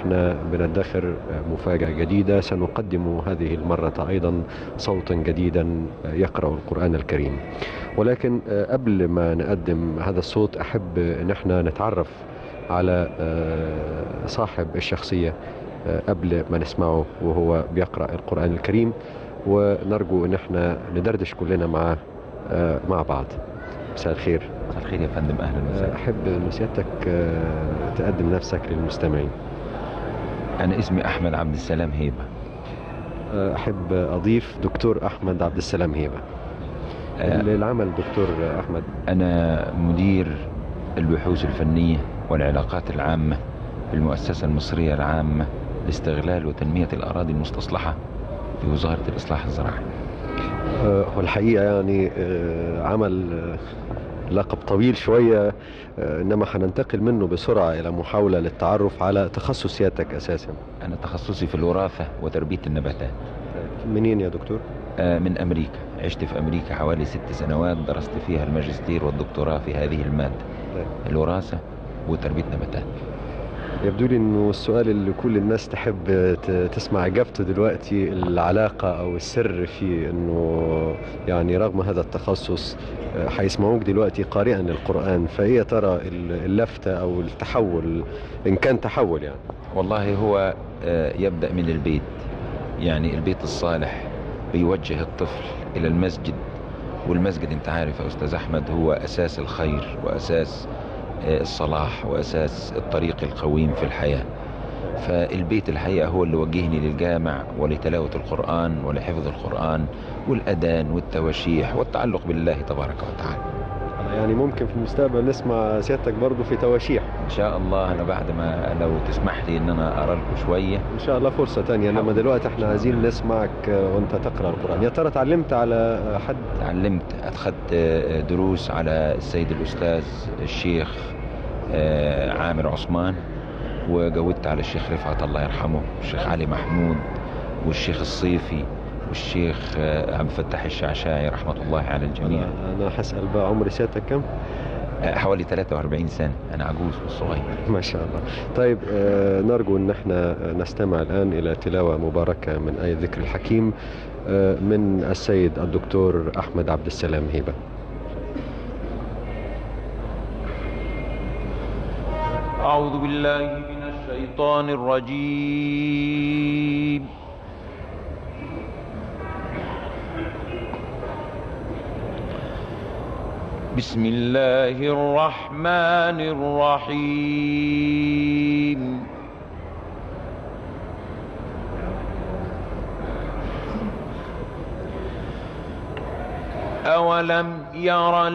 احنا بندخر مفاجأة جديدة. سنقدم هذه المرة أيضا صوتا جديدا يقرأ القرآن الكريم. ولكن قبل ما نقدم هذا الصوت أحب ان احنا نتعرف على صاحب الشخصية قبل ما نسمعه وهو بيقرأ القرآن الكريم، ونرجو ان احنا ندردش كلنا مع بعض. مساء الخير. مساء الخير يا فندم، اهلا وسهلا. احب ان سيادتك تقدم نفسك للمستمعين. انا اسمي احمد عبد السلام هيبة. احب اضيف دكتور احمد عبد السلام هيبة. العمل دكتور احمد. انا مدير البحوث الفنية والعلاقات العامة في المؤسسة المصرية العامة لاستغلال وتنمية الاراضي المستصلحة في وزارة الاصلاح الزراعي. والحقيقة يعني عمل لقب طويل شوية، إنما هننتقل منه بسرعة إلى محاولة للتعرف على تخصص سيادتك أساسا. أنا تخصصي في الوراثة وتربية النباتات. منين يا دكتور؟ من أمريكا. عشت في أمريكا حوالي 6 سنوات، درست فيها الماجستير والدكتوراه في هذه المادة، الوراثة وتربية نباتات. يبدو لي انه السؤال اللي كل الناس تحب تسمع اجابته دلوقتي، العلاقة او السر في انه يعني رغم هذا التخصص هيسمعوك دلوقتي قارئا للقرآن، فايه يا ترى اللفتة او التحول، ان كان تحول يعني؟ والله هو يبدأ من البيت. يعني البيت الصالح بيوجه الطفل الى المسجد، والمسجد انت عارف يا استاذ احمد هو اساس الخير واساس الصلاح وأساس الطريق القويم في الحياة. فالبيت الحقيقة هو اللي وجهني للجامع ولتلاوة القرآن ولحفظ القرآن والأذان والتواشيح والتعلق بالله تبارك وتعالى. يعني ممكن في المستقبل نسمع سيادتك برضو في تواشيح إن شاء الله. أنا بعد ما لو تسمح لي إن أنا أرى لكم شوية إن شاء الله فرصة تانية، إنما دلوقتي إحنا عايزين نسمعك وأنت تقرأ القرآن. يا ترى تعلمت على حد؟ تعلمت، أخذت دروس على السيد الأستاذ الشيخ عامر عثمان، وجودت على الشيخ رفعت الله يرحمه، والشيخ علي محمود، والشيخ الصيفي، والشيخ عبد الفتاح الشعشاعي رحمة الله على الجميع. أنا هسأل بقى، عمر سيادتك كم؟ حوالي 43 سنة. أنا عجوز والصغير. ما شاء الله. طيب نرجو أن احنا نستمع الآن إلى تلاوة مباركة من آية ذكر الحكيم من السيد الدكتور أحمد عبد السلام هيبة. أعوذ بالله من الشيطان الرجيم. بسم الله الرحمن الرحيم. أولم يرى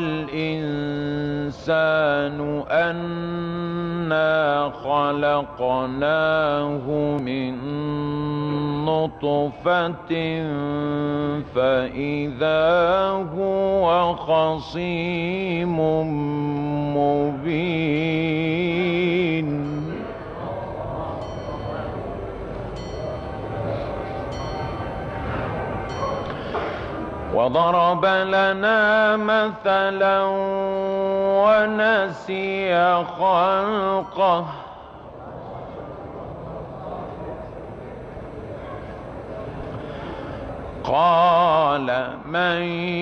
الإنسان أنا خلقناه من نطفة فإذا هو خصيم مبين. وضرب لنا مثلا ونسي خلقه قال من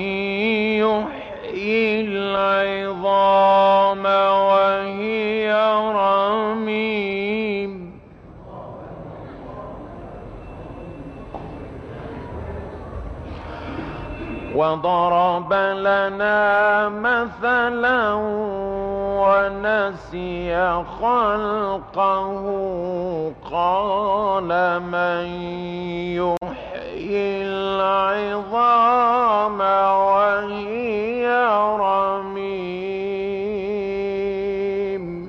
يحيي العظام وهي رميم. وضرب لنا مثلا ونسي خلقه قال من يحيي العظام وهي رميم.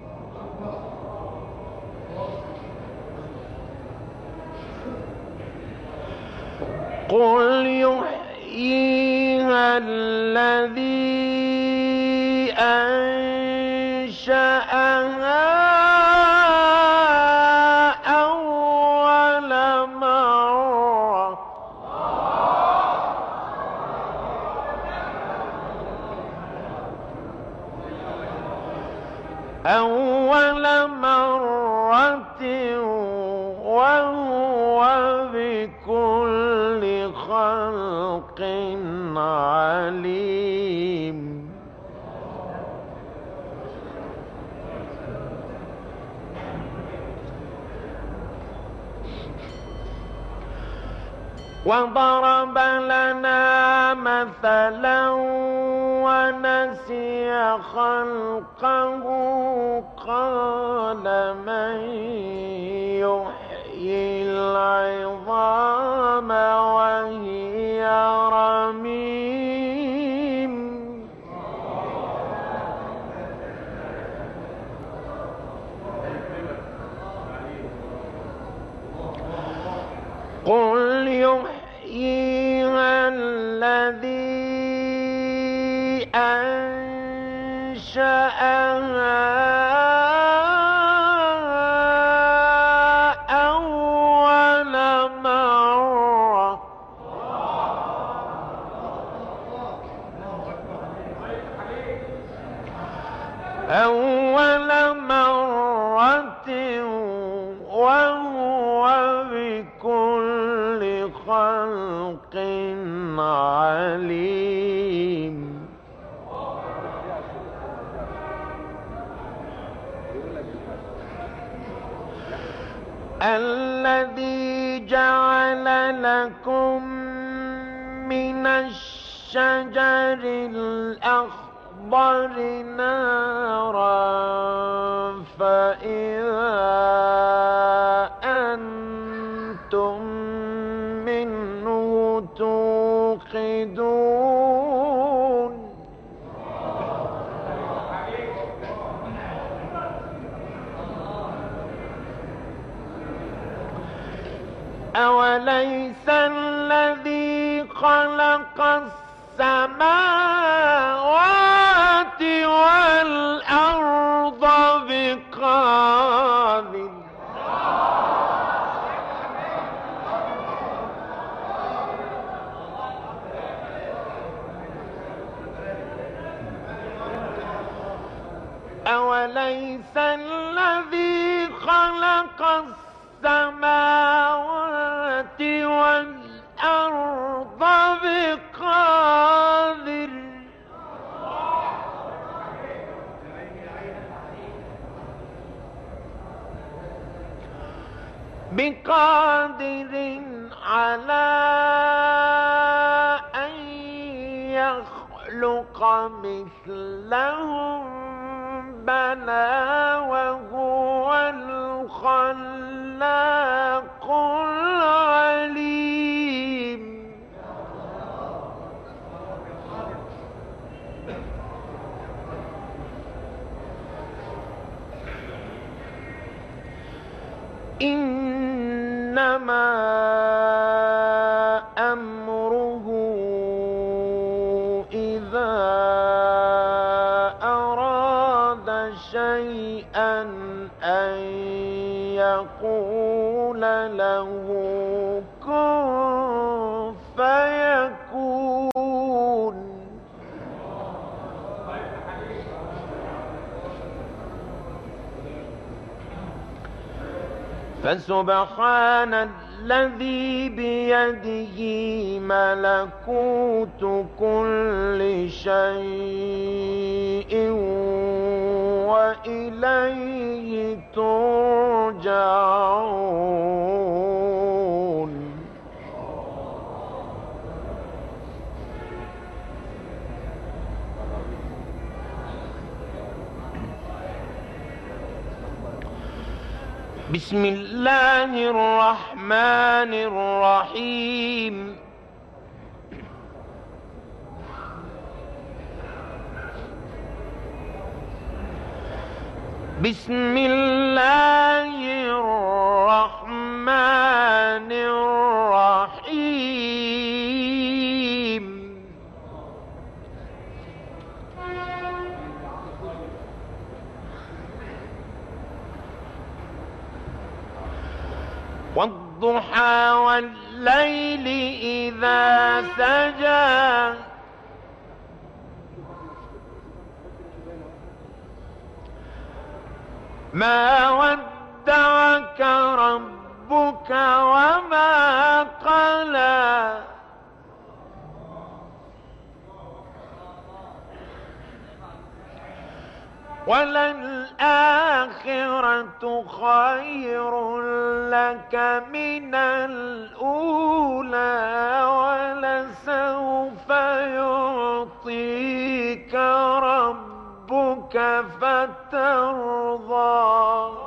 قل يحييها الذي أنشأها أول مرة وهو وضرب لنا مثلا ونسي خلقه قال من يحيي العظام وهي رميم قل يحييها الذي أنشأها أول مرة وهو بكل خلق عليم الذي جعل لكم من الشجر الأخضر نارا فإذا أنتم منه توقدون أوليس الذي خلق السماوات والأرض بقادر أوليس الذي خلق السماوات والأرض بقادر على أن يخلق مثلهم بلى وهو الخلاق العليم إنما أمره إذا أراد شيئا أن يقول له كن فيكون فسبحان الذي بيده ملكوت كل شيء وإليه ترجعون بسم الله الرحمن الرحيم بسم الله الرحمن الرحيم والضحى والليل إذا سجى ما ودعك ربك وما قلى وللآخرة وللآخرة خير لك من الأولى ولسوف يعطيك ربك فترضى.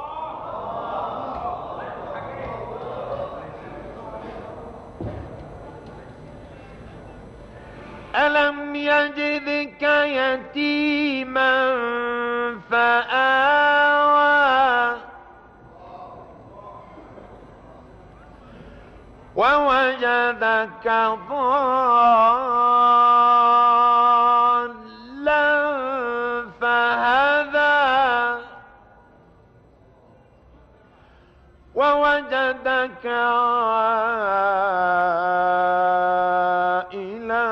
ألم يجدك يتيما فآوى ووجدك ضالا فهدى ووجدك عائلا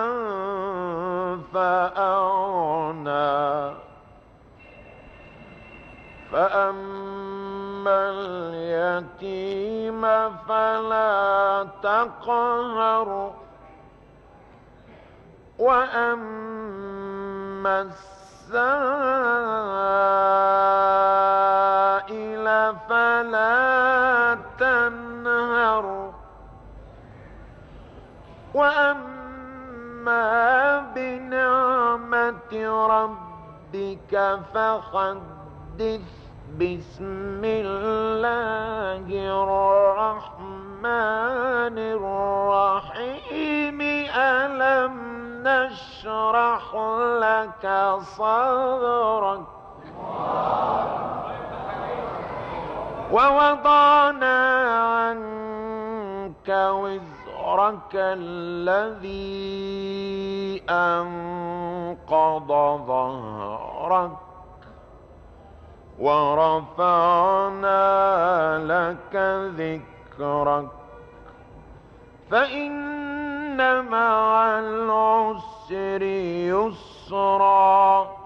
فأغنى فأما اليتيم فلا تقهر وأما السائل فلا تنهر وأما بنعمة ربك فحدث. بسم الله الرحمن الرحيم. ألم نشرح لك صدرك ووضعنا عنك وزرك الذي أنقض ظهرك ورفعنا لك ذكرك فإن مع العسر يسرا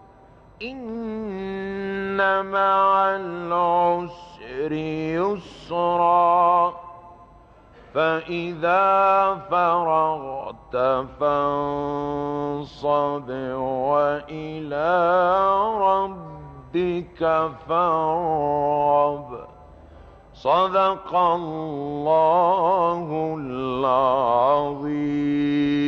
إن مع العسر يسرا فإذا فرغت فانصب وإلى ربك فارغب. صدق الله العظيم.